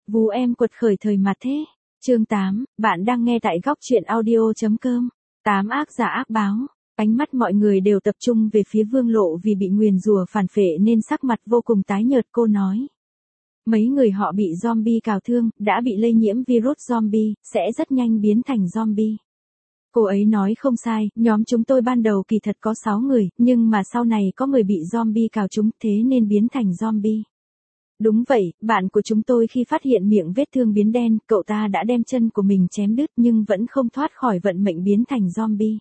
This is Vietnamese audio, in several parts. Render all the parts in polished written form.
Vú em quật khởi thời mà thế. Chương 8, bạn đang nghe tại góc truyện audio.com. 8 ác giả ác báo. Ánh mắt mọi người đều tập trung về phía Vương Lộ vì bị nguyền rủa phản phệ nên sắc mặt vô cùng tái nhợt. Cô nói. Mấy người họ bị zombie cào thương, đã bị lây nhiễm virus zombie, sẽ rất nhanh biến thành zombie. Cô ấy nói không sai, nhóm chúng tôi ban đầu kỳ thật có 6 người, nhưng mà sau này có người bị zombie cào trúng thế nên biến thành zombie. Đúng vậy, bạn của chúng tôi khi phát hiện miệng vết thương biến đen, cậu ta đã đem chân của mình chém đứt nhưng vẫn không thoát khỏi vận mệnh biến thành zombie.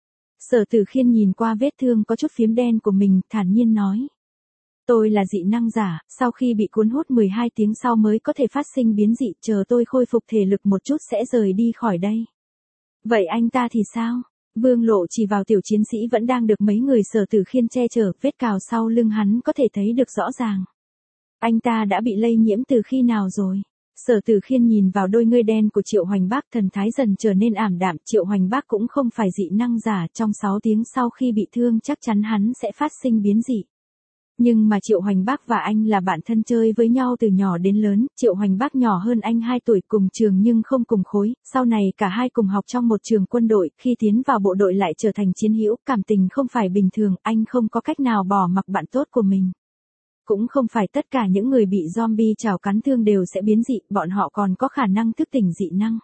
Sở Tử Khiên nhìn qua vết thương có chút phím đen của mình, thản nhiên nói. Tôi là dị năng giả, sau khi bị cuốn hút 12 tiếng sau mới có thể phát sinh biến dị, chờ tôi khôi phục thể lực một chút sẽ rời đi khỏi đây. Vậy anh ta thì sao? Vương Lộ chỉ vào tiểu chiến sĩ vẫn đang được mấy người Sở Tử Khiên che chở, vết cào sau lưng hắn có thể thấy được rõ ràng. Anh ta đã bị lây nhiễm từ khi nào rồi? Sở Tử Khiên nhìn vào đôi ngươi đen của Triệu Hoành Bác, thần thái dần trở nên ảm đạm. Triệu Hoành Bác cũng không phải dị năng giả, trong 6 tiếng sau khi bị thương chắc chắn hắn sẽ phát sinh biến dị. Nhưng mà Triệu Hoành Bác và anh là bạn thân chơi với nhau từ nhỏ đến lớn, Triệu Hoành Bác nhỏ hơn anh 2 tuổi, cùng trường nhưng không cùng khối, sau này cả hai cùng học trong một trường quân đội, khi tiến vào bộ đội lại trở thành chiến hữu, cảm tình không phải bình thường, anh không có cách nào bỏ mặc bạn tốt của mình. Cũng không phải tất cả những người bị zombie chảo cắn thương đều sẽ biến dị, bọn họ còn có khả năng thức tỉnh dị năng.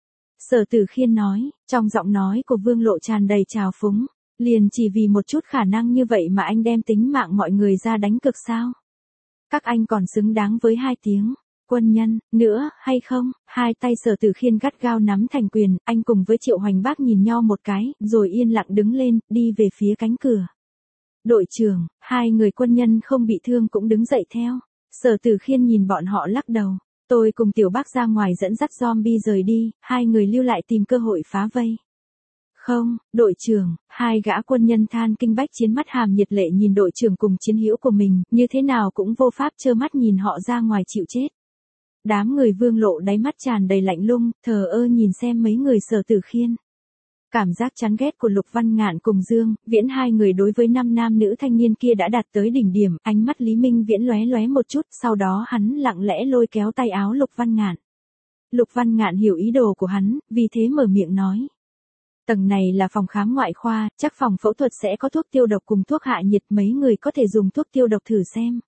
Sở Tử Khiên nói, trong giọng nói của Vương Lộ tràn đầy trào phúng. Liền chỉ vì một chút khả năng như vậy mà anh đem tính mạng mọi người ra đánh cược sao? Các anh còn xứng đáng với 2 tiếng quân nhân nữa hay không? Hai tay Sở Tử Khiên gắt gao nắm thành quyền, anh cùng với Triệu Hoành Bác nhìn nhau một cái, rồi yên lặng đứng lên, đi về phía cánh cửa. Đội trưởng, 2 người quân nhân không bị thương cũng đứng dậy theo. Sở Tử Khiên nhìn bọn họ lắc đầu. Tôi cùng Tiểu Bác ra ngoài dẫn dắt zombie rời đi, 2 người lưu lại tìm cơ hội phá vây. Không, đội trưởng, 2 gã quân nhân than kinh bách chiến, mắt hàm nhiệt lệ nhìn đội trưởng cùng chiến hữu của mình, như thế nào cũng vô pháp trơ mắt nhìn họ ra ngoài chịu chết. Đám người Vương Lộ đáy mắt tràn đầy lạnh lùng, thờ ơ nhìn xem mấy người Sở Tử Khiên. Cảm giác chán ghét của Lục Văn Ngạn cùng Dương Viễn, 2 người đối với 5 nam nữ thanh niên kia đã đạt tới đỉnh điểm, ánh mắt Lý Minh Viễn lóe lóe một chút, sau đó hắn lặng lẽ lôi kéo tay áo Lục Văn Ngạn. Lục Văn Ngạn hiểu ý đồ của hắn, vì thế mở miệng nói. Tầng này là phòng khám ngoại khoa, chắc phòng phẫu thuật sẽ có thuốc tiêu độc cùng thuốc hạ nhiệt, mấy người có thể dùng thuốc tiêu độc thử xem.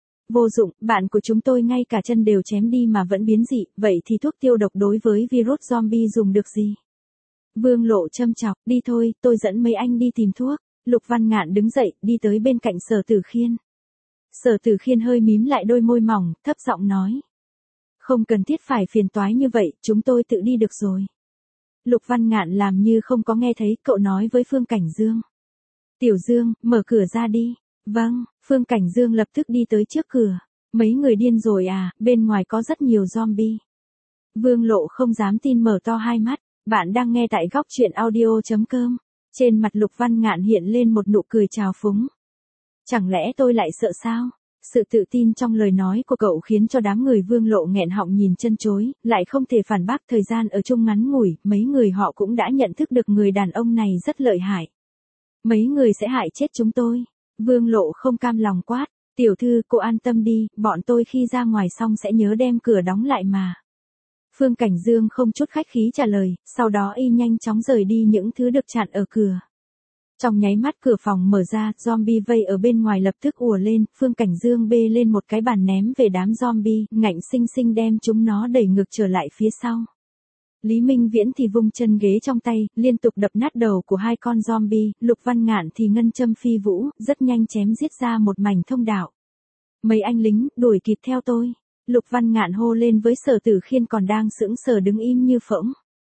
Vô dụng, bạn của chúng tôi ngay cả chân đều chém đi mà vẫn biến dị, vậy thì thuốc tiêu độc đối với virus zombie dùng được gì? Vương Lộ châm chọc, đi thôi, tôi dẫn mấy anh đi tìm thuốc. Lục Văn Ngạn đứng dậy, đi tới bên cạnh Sở Tử Khiên. Sở Tử Khiên hơi mím lại đôi môi mỏng, thấp giọng nói. Không cần thiết phải phiền toái như vậy, chúng tôi tự đi được rồi. Lục Văn Ngạn làm như không có nghe thấy, cậu nói với Phương Cảnh Dương. Tiểu Dương, mở cửa ra đi. Vâng, Phương Cảnh Dương lập tức đi tới trước cửa. Mấy người điên rồi à, bên ngoài có rất nhiều zombie. Vương Lộ không dám tin, mở to hai mắt. Bạn đang nghe tại góc truyện audio.com. Trên mặt Lục Văn Ngạn hiện lên một nụ cười trào phúng. Chẳng lẽ tôi lại sợ sao? Sự tự tin trong lời nói của cậu khiến cho đám người Vương Lộ nghẹn họng nhìn chân chối, lại không thể phản bác. Thời gian ở chung ngắn ngủi, mấy người họ cũng đã nhận thức được người đàn ông này rất lợi hại. Mấy người sẽ hại chết chúng tôi. Vương Lộ không cam lòng quát. Tiểu thư, cô an tâm đi, bọn tôi khi ra ngoài xong sẽ nhớ đem cửa đóng lại mà. Phương Cảnh Dương không chút khách khí trả lời, sau đó y nhanh chóng rời đi những thứ được chặn ở cửa. Trong nháy mắt cửa phòng mở ra, zombie vây ở bên ngoài lập tức ùa lên, Phương Cảnh Dương bê lên một cái bàn ném về đám zombie, ngạnh xinh xinh đem chúng nó đẩy ngược trở lại phía sau. Lý Minh Viễn thì vung chân ghế trong tay, liên tục đập nát đầu của 2 con zombie, Lục Văn Ngạn thì ngân châm phi vũ, rất nhanh chém giết ra một mảnh thông đạo. Mấy anh lính, đuổi kịp theo tôi. Lục Văn Ngạn hô lên với Sở Tử Khiên còn đang sững sờ đứng im như phỗng.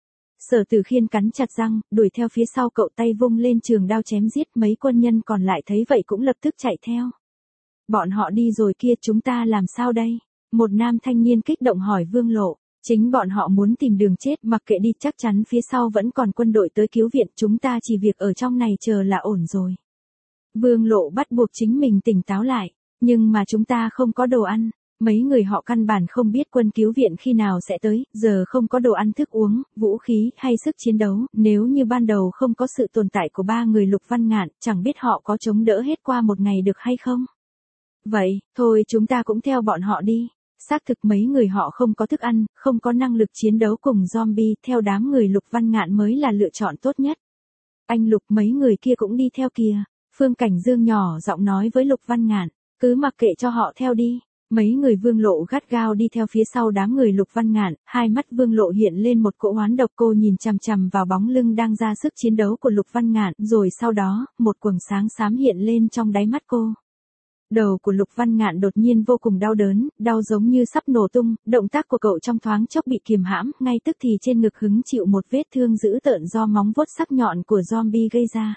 Sở Tử Khiên cắn chặt răng, đuổi theo phía sau cậu, tay vung lên trường đao chém giết. Mấy quân nhân còn lại thấy vậy cũng lập tức chạy theo. Bọn họ đi rồi kia, chúng ta làm sao đây? Một nam thanh niên kích động hỏi Vương Lộ. Chính bọn họ muốn tìm đường chết, mặc kệ đi, chắc chắn phía sau vẫn còn quân đội tới cứu viện, chúng ta chỉ việc ở trong này chờ là ổn rồi. Vương Lộ bắt buộc chính mình tỉnh táo lại, nhưng mà chúng ta không có đồ ăn. Mấy người họ căn bản không biết quân cứu viện khi nào sẽ tới, giờ không có đồ ăn thức uống, vũ khí hay sức chiến đấu, nếu như ban đầu không có sự tồn tại của 3 người Lục Văn Ngạn, chẳng biết họ có chống đỡ hết qua một ngày được hay không. Vậy, thôi chúng ta cũng theo bọn họ đi. Xác thực mấy người họ không có thức ăn, không có năng lực chiến đấu cùng zombie, theo đám người Lục Văn Ngạn mới là lựa chọn tốt nhất. Anh Lục, mấy người kia cũng đi theo kìa. Phương Cảnh Dương nhỏ giọng nói với Lục Văn Ngạn, cứ mặc kệ cho họ theo đi. Mấy người Vương Lộ gắt gao đi theo phía sau đám người Lục Văn Ngạn, hai mắt Vương Lộ hiện lên một cỗ oán độc, cô nhìn chằm chằm vào bóng lưng đang ra sức chiến đấu của Lục Văn Ngạn, rồi sau đó, một quầng sáng xám hiện lên trong đáy mắt cô. Đầu của Lục Văn Ngạn đột nhiên vô cùng đau đớn, đau giống như sắp nổ tung, động tác của cậu trong thoáng chốc bị kiềm hãm, ngay tức thì trên ngực hứng chịu một vết thương dữ tợn do móng vuốt sắc nhọn của zombie gây ra.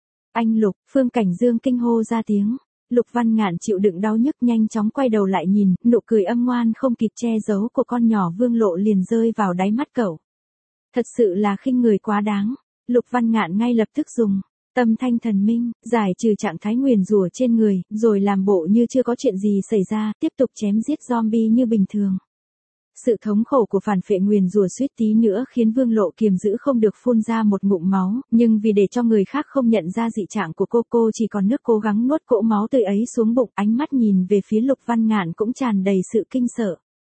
Anh Lục, Phương Cảnh Dương kinh hô ra tiếng. Lục Văn Ngạn chịu đựng đau nhức nhanh chóng quay đầu lại nhìn, nụ cười âm ngoan không kịp che giấu của con nhỏ Vương Lộ liền rơi vào đáy mắt cậu. Thật sự là khinh người quá đáng. Lục Văn Ngạn ngay lập tức dùng Tâm Thanh Thần Minh, giải trừ trạng thái nguyền rủa trên người, rồi làm bộ như chưa có chuyện gì xảy ra, tiếp tục chém giết zombie như bình thường. Sự thống khổ của phản phệ nguyền rủa suýt tí nữa khiến Vương Lộ kiềm giữ không được phun ra một ngụm máu, nhưng vì để cho người khác không nhận ra dị trạng của cô chỉ còn nước cố gắng nuốt cỗ máu tươi ấy xuống bụng, ánh mắt nhìn về phía Lục Văn Ngạn cũng tràn đầy sự kinh sợ.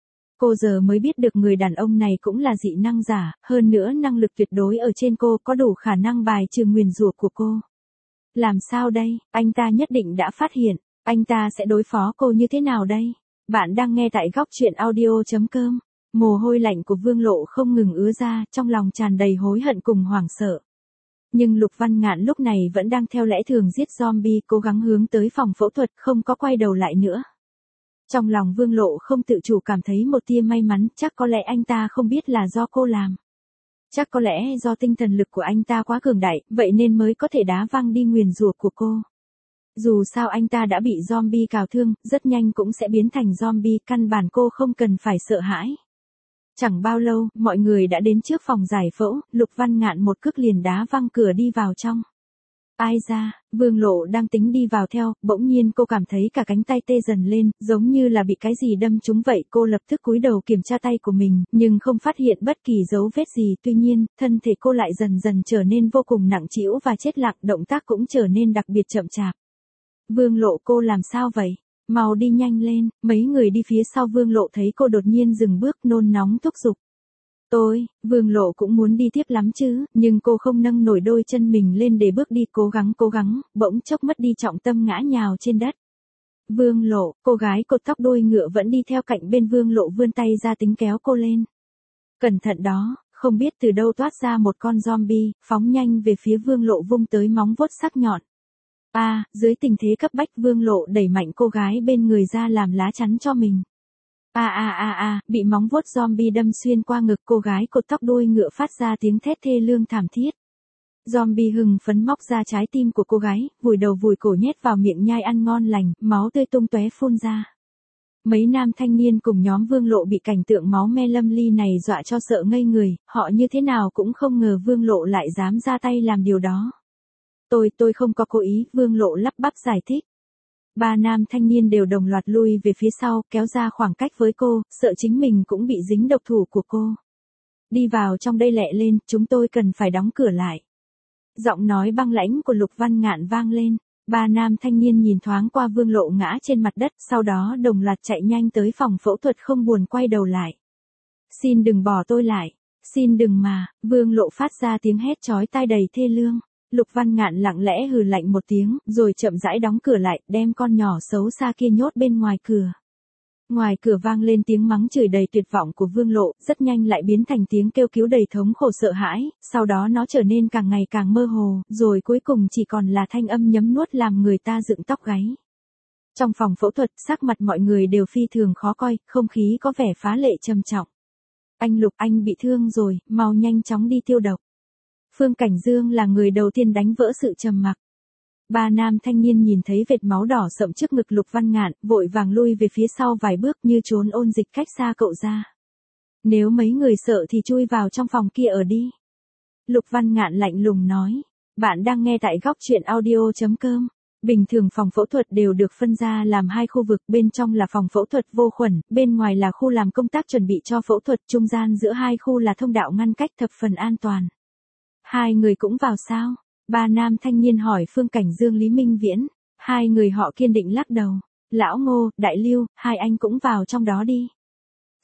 Cô giờ mới biết được người đàn ông này cũng là dị năng giả, hơn nữa năng lực tuyệt đối ở trên cô có đủ khả năng bài trừ nguyền rủa của cô. Làm sao đây, anh ta nhất định đã phát hiện, anh ta sẽ đối phó cô như thế nào đây? Bạn đang nghe tại góc truyện audio.com. Mồ hôi lạnh của Vương Lộ không ngừng ứa ra, trong lòng tràn đầy hối hận cùng hoảng sợ. Nhưng Lục Văn Ngạn lúc này vẫn đang theo lẽ thường giết zombie, cố gắng hướng tới phòng phẫu thuật, không có quay đầu lại nữa. Trong lòng Vương Lộ không tự chủ cảm thấy một tia may mắn, chắc có lẽ anh ta không biết là do cô làm. Chắc có lẽ do tinh thần lực của anh ta quá cường đại, vậy nên mới có thể đá văng đi nguyền rủa của cô. Dù sao anh ta đã bị zombie cào thương, rất nhanh cũng sẽ biến thành zombie, căn bản cô không cần phải sợ hãi. Chẳng bao lâu, mọi người đã đến trước phòng giải phẫu, Lục Văn Ngạn một cước liền đá văng cửa đi vào trong. Ai ra, Vương Lộ đang tính đi vào theo, bỗng nhiên cô cảm thấy cả cánh tay tê dần lên, giống như là bị cái gì đâm trúng vậy, cô lập tức cúi đầu kiểm tra tay của mình, nhưng không phát hiện bất kỳ dấu vết gì, tuy nhiên, thân thể cô lại dần dần trở nên vô cùng nặng trĩu và chết lặng, động tác cũng trở nên đặc biệt chậm chạp. Vương Lộ, cô làm sao vậy? Mau đi nhanh lên, mấy người đi phía sau Vương Lộ thấy cô đột nhiên dừng bước, nôn nóng thúc giục. Vương Lộ cũng muốn đi tiếp lắm chứ, nhưng cô không nâng nổi đôi chân mình lên để bước đi, cố gắng, bỗng chốc mất đi trọng tâm ngã nhào trên đất. Vương Lộ, cô gái cột tóc đuôi ngựa vẫn đi theo cạnh bên Vương Lộ vươn tay ra tính kéo cô lên. Cẩn thận đó, không biết từ đâu toát ra một con zombie, phóng nhanh về phía Vương Lộ vung tới móng vuốt sắc nhọn. Dưới tình thế cấp bách Vương Lộ đẩy mạnh cô gái bên người ra làm lá chắn cho mình. Bị móng vuốt zombie đâm xuyên qua ngực, cô gái cột tóc đuôi ngựa phát ra tiếng thét thê lương thảm thiết. Zombie hưng phấn móc ra trái tim của cô gái, vùi đầu vùi cổ nhét vào miệng nhai ăn ngon lành, máu tươi tung tóe phun ra. Mấy nam thanh niên cùng nhóm Vương Lộ bị cảnh tượng máu me lâm ly này dọa cho sợ ngây người, họ như thế nào cũng không ngờ Vương Lộ lại dám ra tay làm điều đó. Tôi không có cố ý, Vương Lộ lắp bắp giải thích. Ba nam thanh niên đều đồng loạt lui về phía sau, kéo ra khoảng cách với cô, sợ chính mình cũng bị dính độc thủ của cô. Đi vào trong đây lẹ lên, chúng tôi cần phải đóng cửa lại. Giọng nói băng lãnh của Lục Văn Ngạn vang lên. Ba nam thanh niên nhìn thoáng qua Vương Lộ ngã trên mặt đất, sau đó đồng loạt chạy nhanh tới phòng phẫu thuật không buồn quay đầu lại. Xin đừng bỏ tôi lại. Xin đừng mà, Vương Lộ phát ra tiếng hét chói tai đầy thê lương. Lục Văn Ngạn lặng lẽ hừ lạnh một tiếng, rồi chậm rãi đóng cửa lại, đem con nhỏ xấu xa kia nhốt bên ngoài cửa. Ngoài cửa vang lên tiếng mắng chửi đầy tuyệt vọng của Vương Lộ, rất nhanh lại biến thành tiếng kêu cứu đầy thống khổ sợ hãi, sau đó nó trở nên càng ngày càng mơ hồ, rồi cuối cùng chỉ còn là thanh âm nhấm nuốt làm người ta dựng tóc gáy. Trong phòng phẫu thuật, sắc mặt mọi người đều phi thường khó coi, không khí có vẻ phá lệ trầm trọng. Anh Lục, anh bị thương rồi, mau nhanh chóng đi tiêu độc. Phương Cảnh Dương là người đầu tiên đánh vỡ sự trầm mặc. Ba nam thanh niên nhìn thấy vệt máu đỏ sậm trước ngực Lục Văn Ngạn, vội vàng lui về phía sau vài bước như trốn ôn dịch cách xa cậu ra. Nếu mấy người sợ thì chui vào trong phòng kia ở đi. Lục Văn Ngạn lạnh lùng nói. Bạn đang nghe tại góc truyện audio.com. Bình thường phòng phẫu thuật đều được phân ra làm hai khu vực, bên trong là phòng phẫu thuật vô khuẩn, bên ngoài là khu làm công tác chuẩn bị cho phẫu thuật, trung gian giữa hai khu là thông đạo ngăn cách thập phần an toàn. Hai người cũng vào sao? Ba nam thanh niên hỏi Phương Cảnh Dương Lý Minh Viễn. Hai người họ kiên định lắc đầu. Lão Ngô, Đại Lưu, hai anh cũng vào trong đó đi.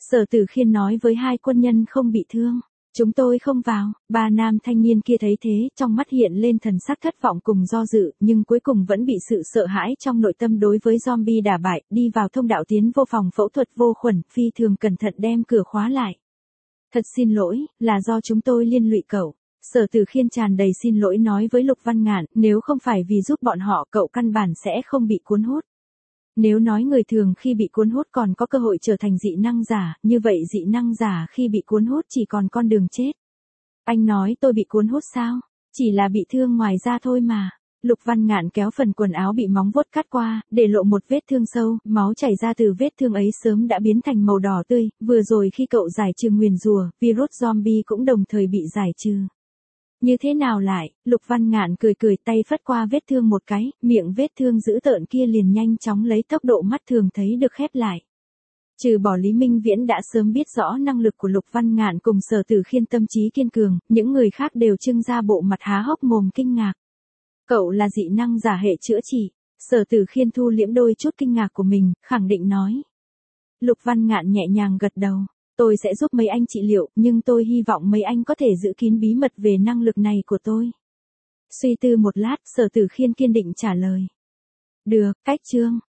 Sở Tử Khiên nói với hai quân nhân không bị thương. Chúng tôi không vào. Ba nam thanh niên kia thấy thế, trong mắt hiện lên thần sắc thất vọng cùng do dự, nhưng cuối cùng vẫn bị sự sợ hãi trong nội tâm đối với zombie đả bại, đi vào thông đạo tiến vô phòng phẫu thuật vô khuẩn, phi thường cẩn thận đem cửa khóa lại. Thật xin lỗi, là do chúng tôi liên lụy cậu. Sở Tử Khiên tràn đầy xin lỗi nói với Lục Văn Ngạn, nếu không phải vì giúp bọn họ cậu căn bản sẽ không bị cuốn hút. Nếu nói người thường khi bị cuốn hút còn có cơ hội trở thành dị năng giả, như vậy dị năng giả khi bị cuốn hút chỉ còn con đường chết. Anh nói tôi bị cuốn hút sao? Chỉ là bị thương ngoài da thôi mà. Lục Văn Ngạn kéo phần quần áo bị móng vuốt cắt qua, để lộ một vết thương sâu, máu chảy ra từ vết thương ấy sớm đã biến thành màu đỏ tươi, vừa rồi khi cậu giải trừ nguyền rủa, virus zombie cũng đồng thời bị giải trừ. Như thế nào lại? Lục Văn Ngạn cười cười, tay phất qua vết thương một cái, miệng vết thương dữ tợn kia liền nhanh chóng lấy tốc độ mắt thường thấy được khép lại. Trừ bỏ Lý Minh Viễn đã sớm biết rõ năng lực của Lục Văn Ngạn cùng Sở Tử Khiên tâm trí kiên cường, những người khác đều trưng ra bộ mặt há hốc mồm kinh ngạc. Cậu là dị năng giả hệ chữa trị. Sở Tử Khiên thu liễm đôi chút kinh ngạc của mình, khẳng định nói. Lục Văn Ngạn nhẹ nhàng gật đầu. Tôi sẽ giúp mấy anh trị liệu, nhưng tôi hy vọng mấy anh có thể giữ kín bí mật về năng lực này của tôi. Suy tư một lát, Sở Tử Khiên kiên định trả lời. Được, cách chương.